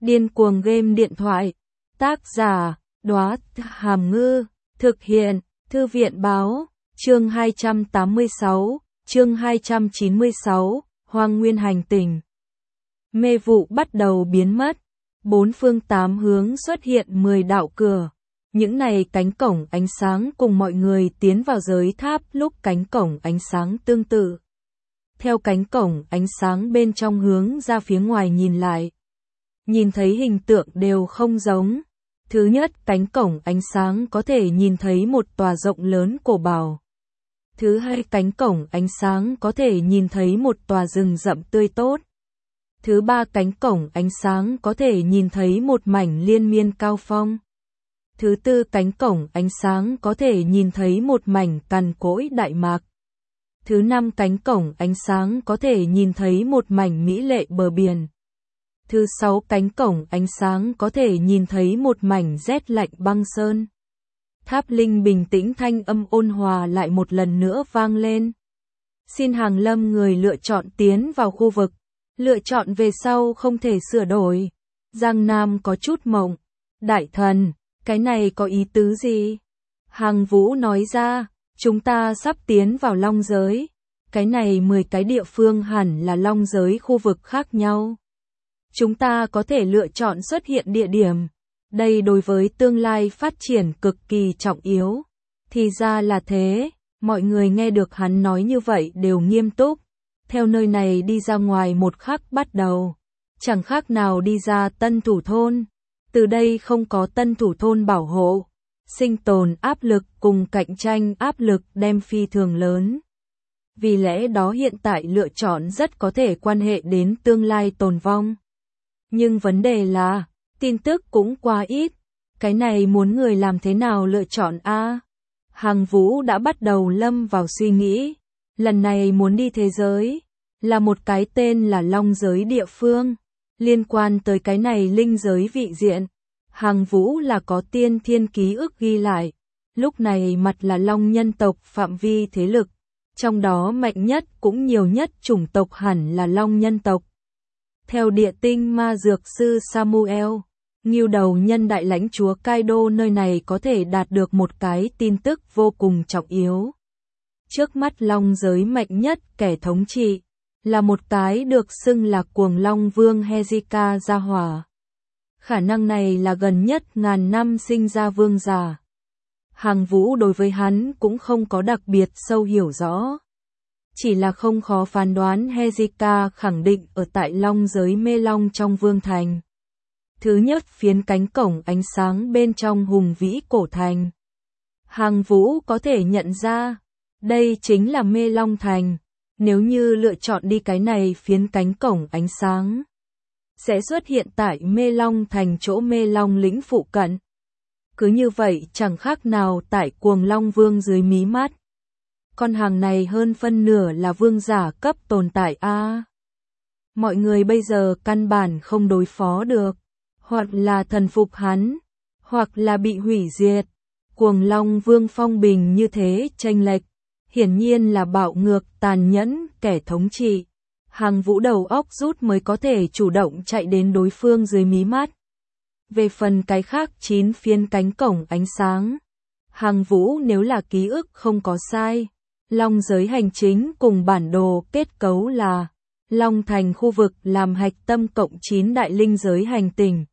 Điên cuồng game điện thoại. Tác giả, Đóa Hàm Ngư. Thực hiện, Thư viện Báo. Chương 286, chương 296, Hoang Nguyên Hành Tinh. Mê vụ bắt đầu biến mất. Bốn phương tám hướng xuất hiện 10 đạo cửa. Những này cánh cổng ánh sáng cùng mọi người tiến vào giới tháp lúc cánh cổng ánh sáng tương tự. Theo cánh cổng ánh sáng bên trong hướng ra phía ngoài nhìn lại. Nhìn thấy hình tượng đều không giống. Thứ nhất, cánh cổng ánh sáng có thể nhìn thấy một tòa rộng lớn cổ bảo. Thứ hai, cánh cổng ánh sáng có thể nhìn thấy một tòa rừng rậm tươi tốt. Thứ ba, cánh cổng ánh sáng có thể nhìn thấy một mảnh liên miên cao phong. Thứ tư, cánh cổng ánh sáng có thể nhìn thấy một mảnh cằn cỗi đại mạc. Thứ năm, cánh cổng ánh sáng có thể nhìn thấy một mảnh mỹ lệ bờ biển. Thứ sáu, cánh cổng ánh sáng có thể nhìn thấy một mảnh rét lạnh băng sơn. Tháp Linh bình tĩnh, thanh âm ôn hòa lại một lần nữa vang lên. Xin hàng lâm người lựa chọn tiến vào khu vực. Lựa chọn về sau không thể sửa đổi. Giang Nam có chút mộng. Đại thần, cái này có ý tứ gì? Hàng Vũ nói ra, chúng ta sắp tiến vào long giới. Cái này 10 cái địa phương hẳn là long giới khu vực khác nhau. Chúng ta có thể lựa chọn xuất hiện địa điểm. Đây đối với tương lai phát triển cực kỳ trọng yếu. Thì ra là thế, mọi người nghe được hắn nói như vậy đều nghiêm túc. Theo nơi này đi ra ngoài một khắc bắt đầu. Chẳng khác nào đi ra tân thủ thôn. Từ đây không có tân thủ thôn bảo hộ. Sinh tồn áp lực cùng cạnh tranh áp lực đem phi thường lớn. Vì lẽ đó hiện tại lựa chọn rất có thể quan hệ đến tương lai tồn vong. Nhưng vấn đề là, tin tức cũng quá ít. Cái này muốn người làm thế nào lựa chọn a? Hàng Vũ đã bắt đầu lâm vào suy nghĩ. Lần này muốn đi thế giới, là một cái tên là long giới địa phương. Liên quan tới cái này linh giới vị diện. Hàng Vũ là có tiên thiên ký ức ghi lại. Lúc này mặt là long nhân tộc phạm vi thế lực. Trong đó mạnh nhất cũng nhiều nhất chủng tộc hẳn là long nhân tộc. Theo địa tinh ma dược sư Samuel, Ngưu đầu nhân đại lãnh chúa Kaido nơi này có thể đạt được một cái tin tức vô cùng trọng yếu. Trước mắt long giới mạnh nhất kẻ thống trị, là một cái được xưng là cuồng long vương Hezika gia hỏa. Khả năng này là gần nhất ngàn năm sinh ra vương giả. Hàng Vũ đối với hắn cũng không có đặc biệt sâu hiểu rõ. Chỉ là không khó phán đoán Hezika khẳng định ở tại long giới mê long trong vương thành. Thứ nhất, phiến cánh cổng ánh sáng bên trong hùng vĩ cổ thành. Hàng Vũ có thể nhận ra, đây chính là mê long thành. Nếu như lựa chọn đi cái này phiến cánh cổng ánh sáng, sẽ xuất hiện tại mê long thành chỗ mê long lĩnh phụ cận. Cứ như vậy chẳng khác nào tại cuồng long vương dưới mí mắt. Con hàng này hơn phân nửa là vương giả cấp tồn tại a. Mọi người bây giờ căn bản không đối phó được, hoặc là thần phục hắn, hoặc là bị hủy diệt. Cuồng long vương phong bình như thế chênh lệch, hiển nhiên là bạo ngược tàn nhẫn kẻ thống trị. Hàng Vũ đầu óc rút mới có thể chủ động chạy đến đối phương dưới mí mắt. Về phần cái khác 9 phiến cánh cổng ánh sáng, Hàng Vũ nếu là ký ức không có sai, long giới hành chính cùng bản đồ kết cấu là long thành khu vực làm hạch tâm cộng 9 đại linh giới hành tinh.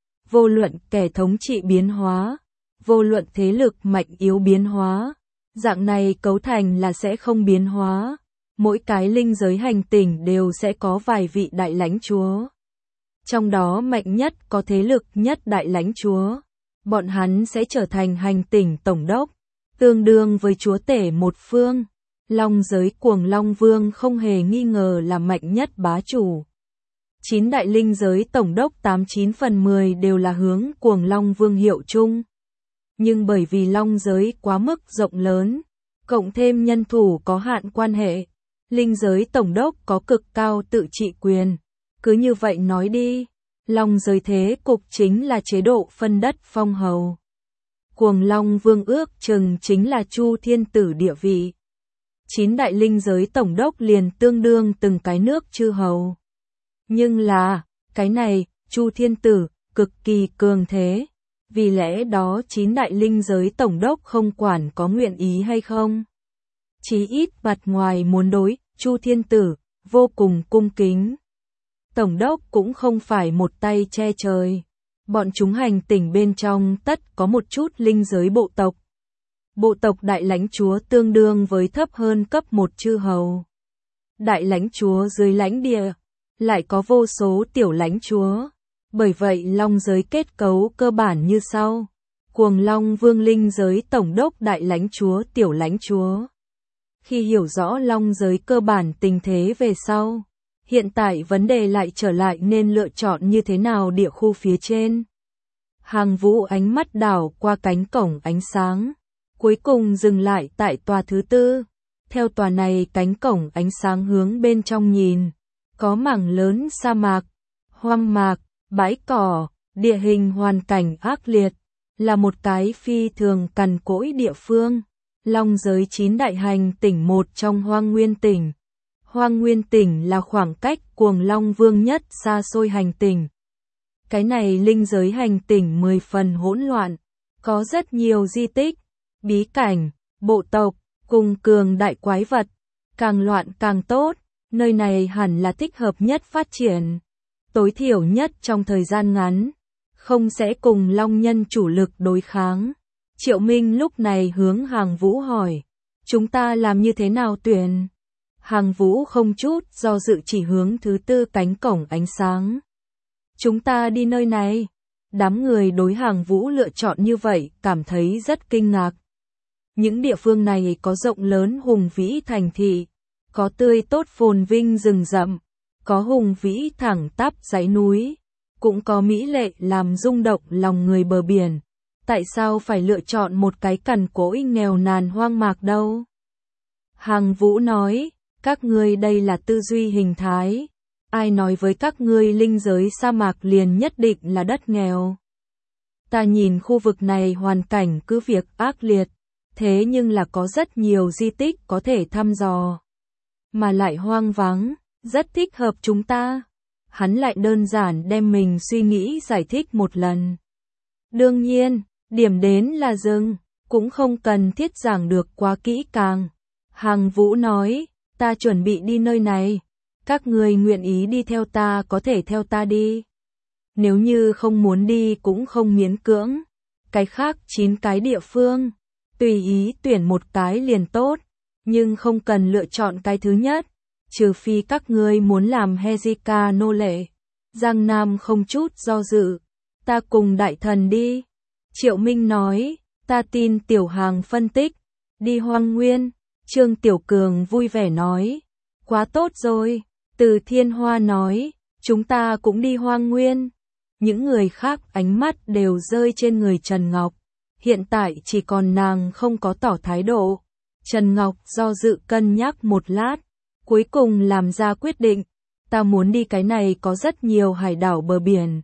Vô luận kẻ thống trị biến hóa, vô luận thế lực mạnh yếu biến hóa, dạng này cấu thành là sẽ không biến hóa. Mỗi cái linh giới hành tinh đều sẽ có vài vị đại lãnh chúa. Trong đó mạnh nhất có thế lực nhất đại lãnh chúa. Bọn hắn sẽ trở thành hành tinh tổng đốc, tương đương với chúa tể một phương. Long giới cuồng long vương không hề nghi ngờ là mạnh nhất bá chủ. 9 đại linh giới tổng đốc 89/10 đều là hướng cuồng long vương hiệu chung. Nhưng bởi vì long giới quá mức rộng lớn, cộng thêm nhân thủ có hạn quan hệ, linh giới tổng đốc có cực cao tự trị quyền. Cứ như vậy nói đi, long giới thế cục chính là chế độ phân đất phong hầu. Cuồng long vương ước chừng chính là Chu Thiên Tử địa vị. 9 đại linh giới tổng đốc liền tương đương từng cái nước chư hầu. Nhưng là, cái này, Chu Thiên Tử, cực kỳ cường thế. Vì lẽ đó 9 đại linh giới tổng đốc không quản có nguyện ý hay không. Chí ít mặt ngoài muốn đối, Chu Thiên Tử, vô cùng cung kính. Tổng đốc cũng không phải một tay che trời. Bọn chúng hành tỉnh bên trong tất có một chút linh giới bộ tộc. Bộ tộc đại lãnh chúa tương đương với thấp hơn cấp 1 chư hầu. Đại lãnh chúa dưới lãnh địa, lại có vô số tiểu lãnh chúa. Bởi vậy long giới kết cấu cơ bản như sau. Cuồng Long Vương linh giới tổng đốc đại lãnh chúa tiểu lãnh chúa. Khi hiểu rõ long giới cơ bản tình thế về sau, hiện tại vấn đề lại trở lại nên lựa chọn như thế nào địa khu phía trên. Hàng Vũ ánh mắt đảo qua cánh cổng ánh sáng, cuối cùng dừng lại tại tòa thứ 4. Theo tòa này cánh cổng ánh sáng hướng bên trong nhìn, có mảng lớn sa mạc, hoang mạc, bãi cỏ, địa hình hoàn cảnh ác liệt, là một cái phi thường cằn cỗi địa phương. Long giới 9 đại hành tỉnh một trong Hoang Nguyên tỉnh. Hoang Nguyên tỉnh là khoảng cách Cuồng Long Vương nhất xa xôi hành tỉnh. Cái này linh giới hành tỉnh 10 phần hỗn loạn, có rất nhiều di tích, bí cảnh, bộ tộc, cùng cường đại quái vật, càng loạn càng tốt, nơi này hẳn là thích hợp nhất phát triển, tối thiểu nhất trong thời gian ngắn, không sẽ cùng Long nhân chủ lực đối kháng. Triệu Minh lúc này hướng Hàng Vũ hỏi, chúng ta làm như thế nào tuyển? Hàng Vũ không chút do dự chỉ hướng thứ 4 cánh cổng ánh sáng. Chúng ta đi nơi này. Đám người đối Hàng Vũ lựa chọn như vậy cảm thấy rất kinh ngạc. Những địa phương này có rộng lớn hùng vĩ thành thị, có tươi tốt phồn vinh rừng rậm, có hùng vĩ thẳng tắp dãy núi, cũng có mỹ lệ làm rung động lòng người bờ biển. Tại sao phải lựa chọn một cái cằn cỗi nghèo nàn hoang mạc đâu? Hàng Vũ nói, các ngươi đây là tư duy hình thái. Ai nói với các ngươi linh giới sa mạc liền nhất định là đất nghèo? Ta nhìn khu vực này hoàn cảnh cứ việc ác liệt, thế nhưng là có rất nhiều di tích có thể thăm dò. Mà lại hoang vắng, rất thích hợp chúng ta. Hắn lại đơn giản đem mình suy nghĩ giải thích một lần. Đương nhiên, điểm đến là dừng, cũng không cần thiết giảng được quá kỹ càng. Hàng Vũ nói, ta chuẩn bị đi nơi này. Các người nguyện ý đi theo ta có thể theo ta đi. Nếu như không muốn đi cũng không miễn cưỡng. Cái khác 9 cái địa phương, tùy ý tuyển một cái liền tốt, nhưng không cần lựa chọn cái thứ nhất, trừ phi các ngươi muốn làm Hezica nô lệ. Giang Nam không chút do dự, ta cùng đại thần đi. Triệu Minh nói, ta tin Tiểu Hàng phân tích, đi Hoang Nguyên. Trương Tiểu Cường vui vẻ nói, quá tốt rồi. Từ Thiên Hoa nói, chúng ta cũng đi Hoang Nguyên. Những người khác ánh mắt đều rơi trên người Trần Ngọc. Hiện tại chỉ còn nàng không có tỏ thái độ. Trần Ngọc do dự cân nhắc một lát, cuối cùng làm ra quyết định. Ta muốn đi cái này có rất nhiều hải đảo bờ biển.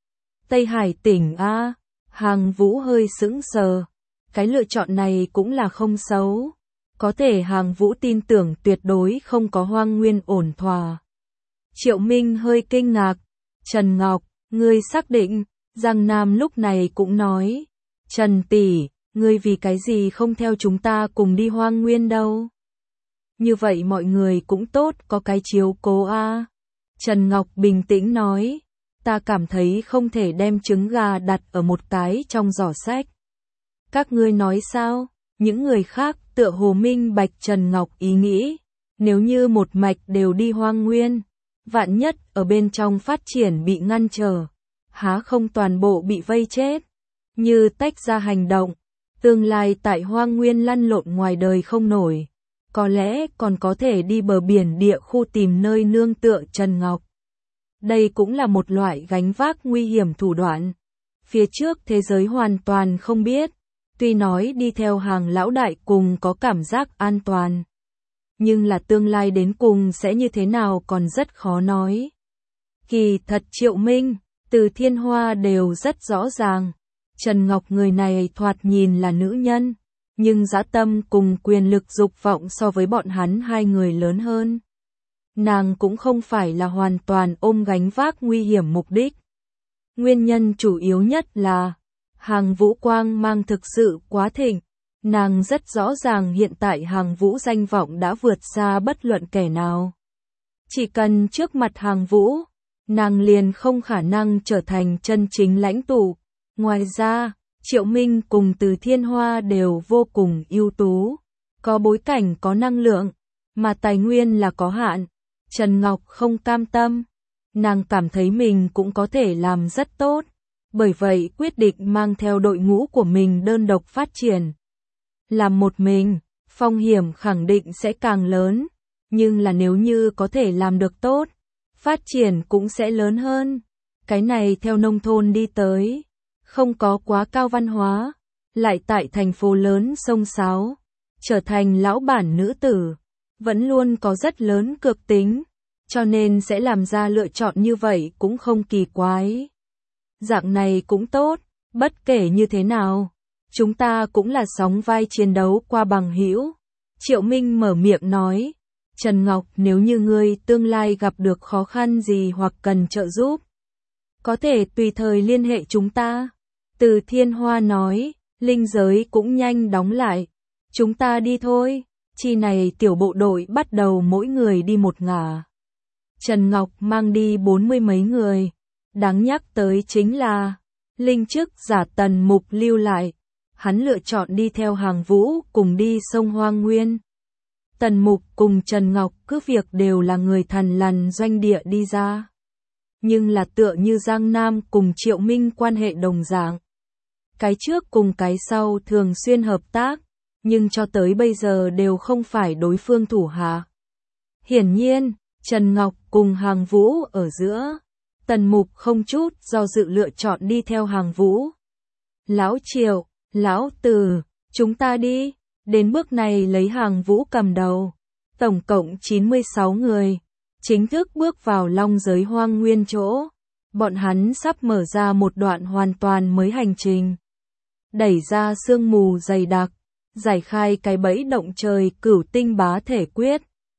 Tây Hải tỉnh A. Hàng Vũ hơi sững sờ. Cái lựa chọn này cũng là không xấu. Có thể Hàng Vũ tin tưởng tuyệt đối không có Hoang Nguyên ổn thỏa. Triệu Minh hơi kinh ngạc. Trần Ngọc, ngươi xác định? Giang Nam lúc này cũng nói. Trần tỷ, ngươi vì cái gì không theo chúng ta cùng đi Hoang Nguyên đâu? Như vậy mọi người cũng tốt có cái chiếu cố a. Trần Ngọc bình tĩnh nói. Ta cảm thấy không thể đem trứng gà đặt ở một cái trong giỏ sách. Các ngươi nói sao? Những người khác tựa hồ minh bạch Trần Ngọc ý nghĩ. Nếu như một mạch đều đi Hoang Nguyên, vạn nhất ở bên trong phát triển bị ngăn trở, há không toàn bộ bị vây chết. Như tách ra hành động, tương lai tại Hoang Nguyên lăn lộn ngoài đời không nổi, có lẽ còn có thể đi bờ biển địa khu tìm nơi nương tựa. Trần Ngọc, đây cũng là một loại gánh vác nguy hiểm thủ đoạn. Phía trước thế giới hoàn toàn không biết, tuy nói đi theo Hàng lão đại cùng có cảm giác an toàn, nhưng là tương lai đến cùng sẽ như thế nào còn rất khó nói. Kỳ thật Triệu Minh, Từ Thiên Hoa đều rất rõ ràng. Trần Ngọc người này thoạt nhìn là nữ nhân, nhưng dã tâm cùng quyền lực dục vọng so với bọn hắn hai người lớn hơn. Nàng cũng không phải là hoàn toàn ôm gánh vác nguy hiểm mục đích. Nguyên nhân chủ yếu nhất là Hàng Vũ quang mang thực sự quá thịnh. Nàng rất rõ ràng hiện tại Hàng Vũ danh vọng đã vượt xa bất luận kẻ nào. Chỉ cần trước mặt Hàng Vũ, nàng liền không khả năng trở thành chân chính lãnh tụ. Ngoài ra, Triệu Minh cùng Từ Thiên Hoa đều vô cùng ưu tú, có bối cảnh có năng lượng, mà tài nguyên là có hạn. Trần Ngọc không cam tâm, nàng cảm thấy mình cũng có thể làm rất tốt, bởi vậy quyết định mang theo đội ngũ của mình đơn độc phát triển. Làm một mình, phong hiểm khẳng định sẽ càng lớn, nhưng là nếu như có thể làm được tốt, phát triển cũng sẽ lớn hơn. Cái này theo nông thôn đi tới, không có quá cao văn hóa, lại tại thành phố lớn xông xáo, trở thành lão bản nữ tử, vẫn luôn có rất lớn cược tính, cho nên sẽ làm ra lựa chọn như vậy cũng không kỳ quái. Dạng này cũng tốt, bất kể như thế nào, chúng ta cũng là sóng vai chiến đấu qua bằng hữu. Triệu Minh mở miệng nói, Trần Ngọc, nếu như ngươi tương lai gặp được khó khăn gì hoặc cần trợ giúp, có thể tùy thời liên hệ chúng ta. Từ Thiên Hoa nói, linh giới cũng nhanh đóng lại, chúng ta đi thôi. Chi này tiểu bộ đội bắt đầu mỗi người đi một ngả. Trần Ngọc mang đi 40 mấy người. Đáng nhắc tới chính là, linh chức giả Tần Mục lưu lại. Hắn lựa chọn đi theo Hàng Vũ cùng đi sông Hoang Nguyên. Tần Mục cùng Trần Ngọc cứ việc đều là người thằn lằn doanh địa đi ra. Nhưng là tựa như Giang Nam cùng Triệu Minh quan hệ đồng dạng. Cái trước cùng cái sau thường xuyên hợp tác, nhưng cho tới bây giờ đều không phải đối phương thủ hạ. Hiển nhiên, Trần Ngọc cùng Hàng Vũ ở giữa, Tần Mục không chút do dự lựa chọn đi theo Hàng Vũ. Lão Triệu, Lão Từ, chúng ta đi. Đến bước này lấy Hàng Vũ cầm đầu, tổng cộng 96 người, chính thức bước vào long giới hoang nguyên chỗ. Bọn hắn sắp mở ra một đoạn hoàn toàn mới hành trình. Đẩy ra sương mù dày đặc, giải khai cái bẫy động trời cửu tinh bá thể quyết.